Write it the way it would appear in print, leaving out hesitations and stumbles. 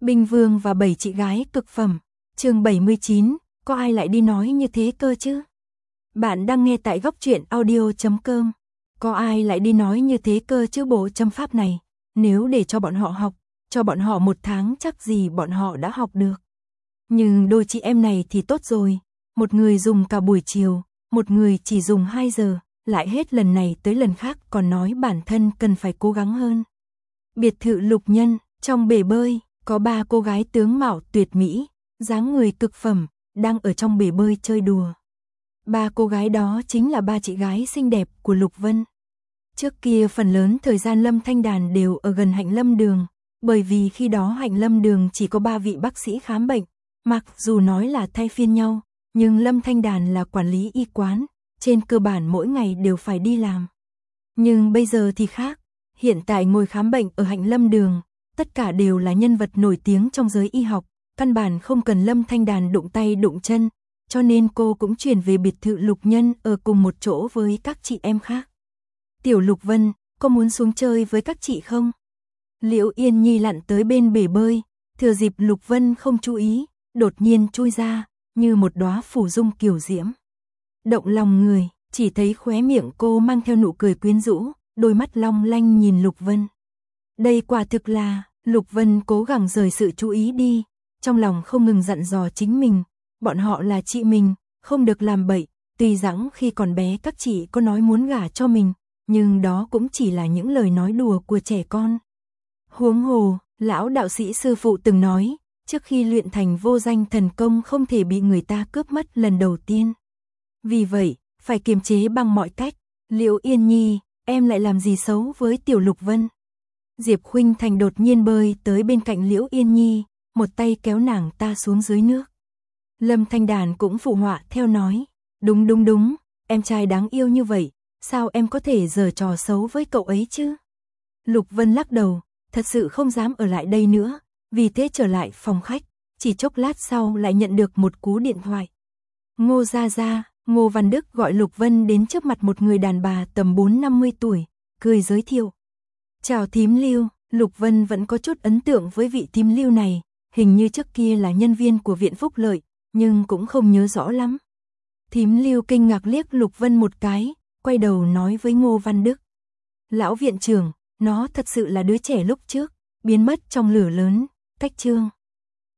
Binh Vương và 7 chị gái cực phẩm. Chương 79, có ai lại đi nói như thế cơ chứ? Bạn đang nghe tại góc truyện audio.com. Có ai lại đi nói như thế cơ chứ? Bộ châm pháp này, nếu để cho bọn họ học, cho bọn họ 1 tháng chắc gì bọn họ đã học được. Nhưng đôi chị em này thì tốt rồi, một người dùng cả buổi chiều, một người chỉ dùng 2 giờ, lại hết lần này tới lần khác còn nói bản thân cần phải cố gắng hơn. Biệt thự Lục Nhân, trong bể bơi, có 3 cô gái tướng mạo tuyệt mỹ, dáng người cực phẩm, đang ở trong bể bơi chơi đùa. 3 cô gái đó chính là 3 chị gái xinh đẹp của Lục Vân. Trước kia phần lớn thời gian Lâm Thanh Đàn đều ở gần Hạnh Lâm Đường, bởi vì khi đó Hạnh Lâm Đường chỉ có 3 vị bác sĩ khám bệnh, mặc dù nói là thay phiên nhau, nhưng Lâm Thanh Đàn là quản lý y quán, trên cơ bản mỗi ngày đều phải đi làm. Nhưng bây giờ thì khác, hiện tại ngồi khám bệnh ở Hạnh Lâm Đường, tất cả đều là nhân vật nổi tiếng trong giới y học, căn bản không cần Lâm Thanh Đàn đụng tay đụng chân, cho nên cô cũng chuyển về biệt thự Lục Nhân ở cùng một chỗ với các chị em khác. Tiểu Lục Vân, có muốn xuống chơi với các chị không? Liễu Yên Nhi lặn tới bên bể bơi, thừa dịp Lục Vân không chú ý, đột nhiên chui ra, như một đóa phủ dung kiều diễm. Động lòng người, chỉ thấy khóe miệng cô mang theo nụ cười quyến rũ, đôi mắt long lanh nhìn Lục Vân. Đây quả thực là, Lục Vân cố gắng rời sự chú ý đi, trong lòng không ngừng dặn dò chính mình, bọn họ là chị mình, không được làm bậy, tuy rằng khi còn bé các chị có nói muốn gả cho mình, nhưng đó cũng chỉ là những lời nói đùa của trẻ con. Huống hồ, lão đạo sĩ sư phụ từng nói, trước khi luyện thành vô danh thần công không thể bị người ta cướp mất lần đầu tiên. Vì vậy, phải kiềm chế bằng mọi cách. Liễu Yên Nhi, em lại làm gì xấu với Tiểu Lục Vân? Diệp Khuynh Thành đột nhiên bơi tới bên cạnh Liễu Yên Nhi, một tay kéo nàng ta xuống dưới nước. Lâm Thanh Đàn cũng phụ họa theo nói, đúng, em trai đáng yêu như vậy, sao em có thể giở trò xấu với cậu ấy chứ? Lục Vân lắc đầu, thật sự không dám ở lại đây nữa, vì thế trở lại phòng khách, chỉ chốc lát sau lại nhận được một cú điện thoại. Ngô Gia Gia, Ngô Văn Đức gọi Lục Vân đến trước mặt một người đàn bà tầm 40-50 tuổi, cười giới thiệu. Chào thím Lưu, Lục Vân vẫn có chút ấn tượng với vị thím Lưu này, hình như trước kia là nhân viên của Viện Phúc Lợi, nhưng cũng không nhớ rõ lắm. Thím Lưu kinh ngạc liếc Lục Vân một cái, quay đầu nói với Ngô Văn Đức. Lão viện trưởng, nó thật sự là đứa trẻ lúc trước, biến mất trong lửa lớn, cách chương.